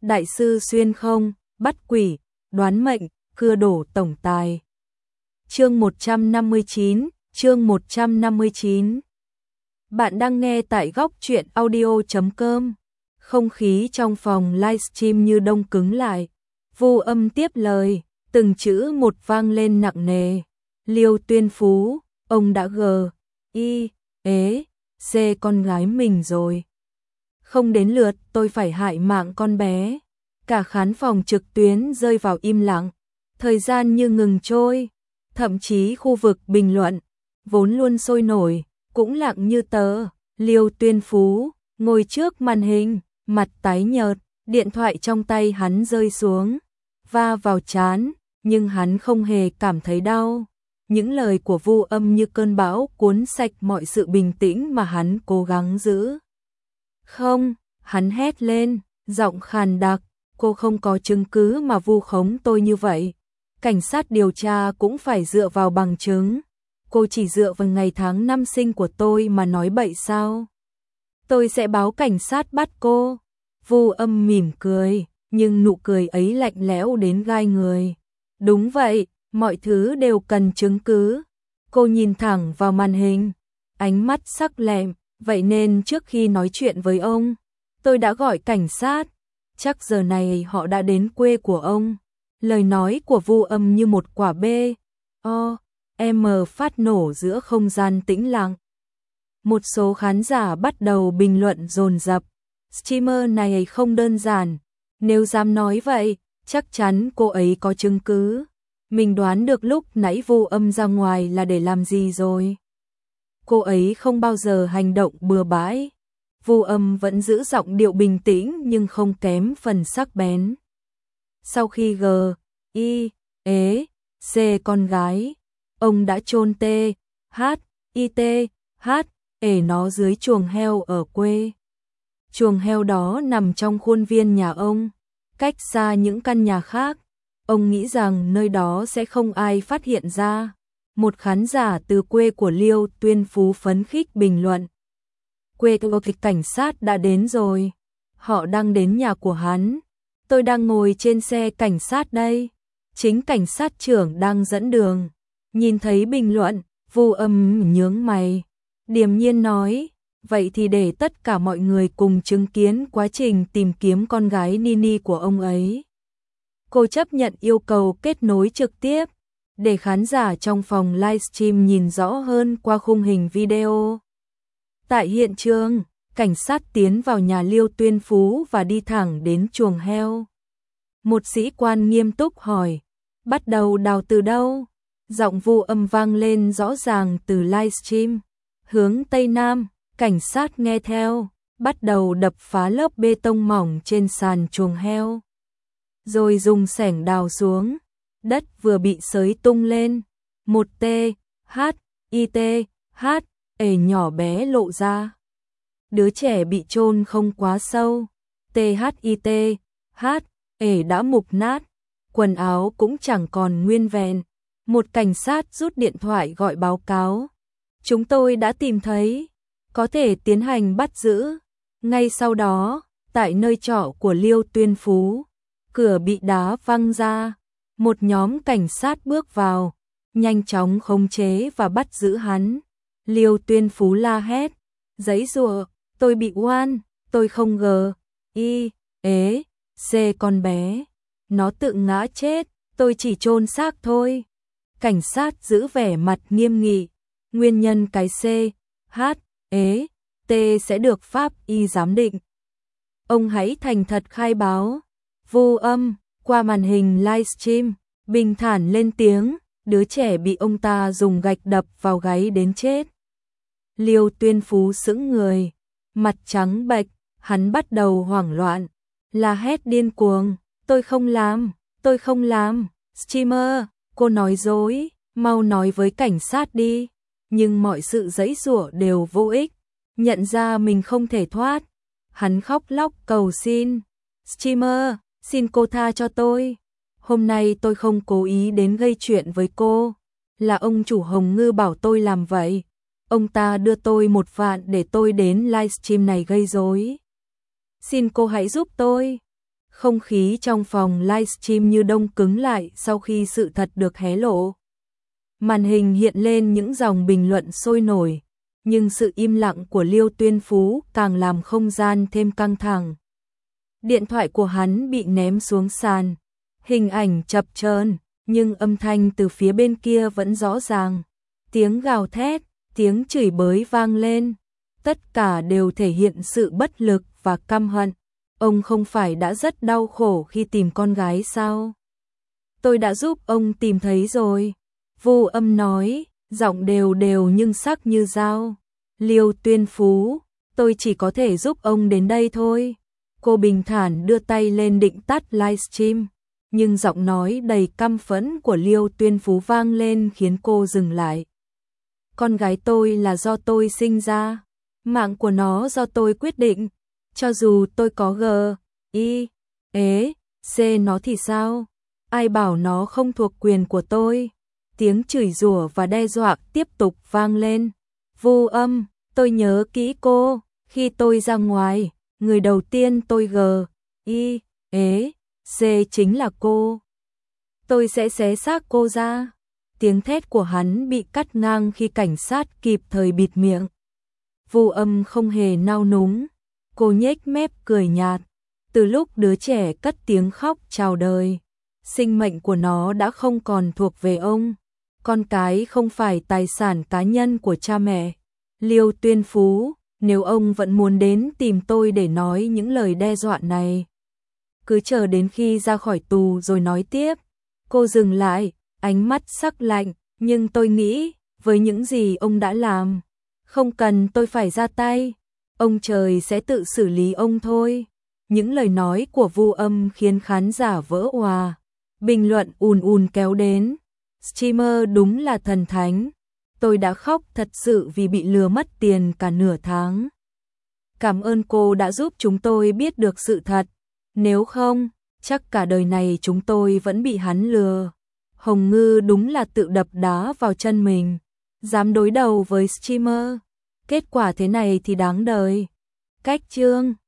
đại sư xuyên không, bắt quỷ, đoán mệnh, cưa đổ tổng tài. Chương 159. Bạn đang nghe tại góc truyện audio.com. Không khí trong phòng livestream như đông cứng lại. Vu Âm tiếp lời, từng chữ một vang lên nặng nề. Liêu Tuyên Phú, ông đã xê con gái mình rồi. Không đến lượt tôi phải hại mạng con bé. Cả khán phòng trực tuyến rơi vào im lặng. Thời gian như ngừng trôi. Thậm chí khu vực bình luận, vốn luôn sôi nổi, cũng lặng như tờ. Liêu Tuyên Phú, ngồi trước màn hình, mặt tái nhợt, điện thoại trong tay hắn rơi xuống, va vào trán, nhưng hắn không hề cảm thấy đau. Những lời của Vu Âm như cơn bão cuốn sạch mọi sự bình tĩnh mà hắn cố gắng giữ. Không, hắn hét lên, giọng khàn đặc, cô không có chứng cứ mà vu khống tôi như vậy. Cảnh sát điều tra cũng phải dựa vào bằng chứng. Cô chỉ dựa vào ngày tháng năm sinh của tôi mà nói bậy sao? Tôi sẽ báo cảnh sát bắt cô. Vu Âm mỉm cười, nhưng nụ cười ấy lạnh lẽo đến gai người. Đúng vậy, mọi thứ đều cần chứng cứ. Cô nhìn thẳng vào màn hình, ánh mắt sắc lẹm, vậy nên trước khi nói chuyện với ông, tôi đã gọi cảnh sát. Chắc giờ này họ đã đến quê của ông. Lời nói của Vu Âm như một quả bom phát nổ giữa không gian tĩnh lặng. Một số khán giả bắt đầu bình luận dồn dập. Streamer này không đơn giản. Nếu dám nói vậy, chắc chắn cô ấy có chứng cứ. Mình đoán được lúc nãy Vu Âm ra ngoài là để làm gì rồi. Cô ấy không bao giờ hành động bừa bãi. Vu Âm vẫn giữ giọng điệu bình tĩnh nhưng không kém phần sắc bén. Sau khi xê con gái, ông đã chôn nó dưới chuồng heo ở quê. Chuồng heo đó nằm trong khuôn viên nhà ông, cách xa những căn nhà khác. Ông nghĩ rằng nơi đó sẽ không ai phát hiện ra. Một khán giả từ quê của Liêu Tuyên Phú phấn khích bình luận. Quê của cảnh sát đã đến rồi. Họ đang đến nhà của hắn. Tôi đang ngồi trên xe cảnh sát đây. Chính cảnh sát trưởng đang dẫn đường. Nhìn thấy bình luận, Vu Âm nhướng mày. Điềm nhiên nói, vậy thì để tất cả mọi người cùng chứng kiến quá trình tìm kiếm con gái Nini của ông ấy. Cô chấp nhận yêu cầu kết nối trực tiếp, để khán giả trong phòng livestream nhìn rõ hơn qua khung hình video. Tại hiện trường, cảnh sát tiến vào nhà Liêu Tuyên Phú và đi thẳng đến chuồng heo. Một sĩ quan nghiêm túc hỏi, bắt đầu đào từ đâu? Giọng Vu Âm vang lên rõ ràng từ livestream. Hướng Tây Nam, cảnh sát nghe theo, bắt đầu đập phá lớp bê tông mỏng trên sàn chuồng heo. Rồi dùng xẻng đào xuống, đất vừa bị xới tung lên. Một nhỏ bé lộ ra. Đứa trẻ bị chôn không quá sâu. Đã mục nát, quần áo cũng chẳng còn nguyên vẹn. Một cảnh sát rút điện thoại gọi báo cáo. Chúng tôi đã tìm thấy, có thể tiến hành bắt giữ. Ngay sau đó, tại nơi trọ của Liêu Tuyên Phú, cửa bị đá văng ra. Một nhóm cảnh sát bước vào, nhanh chóng khống chế và bắt giữ hắn. Liêu Tuyên Phú la hét, giãy giụa, tôi bị oan, tôi không xê con bé. Nó tự ngã chết, tôi chỉ chôn xác thôi. Cảnh sát giữ vẻ mặt nghiêm nghị. Nguyên nhân cái sẽ được pháp y giám định. Ông hãy thành thật khai báo. Vu Âm, qua màn hình livestream, bình thản lên tiếng, đứa trẻ bị ông ta dùng gạch đập vào gáy đến chết. Liêu Tuyên Phú sững người, mặt trắng bệch, hắn bắt đầu hoảng loạn, la hét điên cuồng, tôi không làm, streamer, cô nói dối, mau nói với cảnh sát đi. Nhưng mọi sự giãy giụa đều vô ích, nhận ra mình không thể thoát. Hắn khóc lóc cầu xin, streamer, xin cô tha cho tôi. Hôm nay tôi không cố ý đến gây chuyện với cô, là ông chủ Hồng Ngư bảo tôi làm vậy. Ông ta đưa tôi 1 vạn để tôi đến livestream này gây rối. Xin cô hãy giúp tôi. Không khí trong phòng livestream như đông cứng lại sau khi sự thật được hé lộ. Màn hình hiện lên những dòng bình luận sôi nổi, nhưng sự im lặng của Liêu Tuyên Phú càng làm không gian thêm căng thẳng. Điện thoại của hắn bị ném xuống sàn, hình ảnh chập chờn, nhưng âm thanh từ phía bên kia vẫn rõ ràng. Tiếng gào thét, tiếng chửi bới vang lên, tất cả đều thể hiện sự bất lực và căm hận. Ông không phải đã rất đau khổ khi tìm con gái sao? Tôi đã giúp ông tìm thấy rồi. Vu Âm nói, giọng đều đều nhưng sắc như dao. Liêu Tuyên Phú, tôi chỉ có thể giúp ông đến đây thôi. Cô bình thản đưa tay lên định tắt livestream, nhưng giọng nói đầy căm phẫn của Liêu Tuyên Phú vang lên khiến cô dừng lại. Con gái tôi là do tôi sinh ra, mạng của nó do tôi quyết định, cho dù tôi có G, I, E, C nó thì sao? Ai bảo nó không thuộc quyền của tôi? Tiếng chửi rủa và đe dọa tiếp tục vang lên. Vu Âm, tôi nhớ kỹ cô, khi tôi ra ngoài, người đầu tiên tôi G, I, E, C chính là cô. Tôi sẽ xé xác cô ra. Tiếng thét của hắn bị cắt ngang khi cảnh sát kịp thời bịt miệng. Vu Âm không hề nao núng, cô nhếch mép cười nhạt. Từ lúc đứa trẻ cất tiếng khóc chào đời, sinh mệnh của nó đã không còn thuộc về ông. Con cái không phải tài sản cá nhân của cha mẹ. Liêu Tuyên Phú, nếu ông vẫn muốn đến tìm tôi để nói những lời đe dọa này, cứ chờ đến khi ra khỏi tù rồi nói tiếp. Cô dừng lại, ánh mắt sắc lạnh, nhưng tôi nghĩ, với những gì ông đã làm, không cần tôi phải ra tay, ông trời sẽ tự xử lý ông thôi. Những lời nói của Vu Âm khiến khán giả vỡ òa, bình luận ùn ùn kéo đến. Streamer đúng là thần thánh, tôi đã khóc thật sự vì bị lừa mất tiền cả nửa tháng. Cảm ơn cô đã giúp chúng tôi biết được sự thật, nếu không, chắc cả đời này chúng tôi vẫn bị hắn lừa. Hồng Ngư đúng là tự đập đá vào chân mình, dám đối đầu với streamer, kết quả thế này thì đáng đời. Cách chương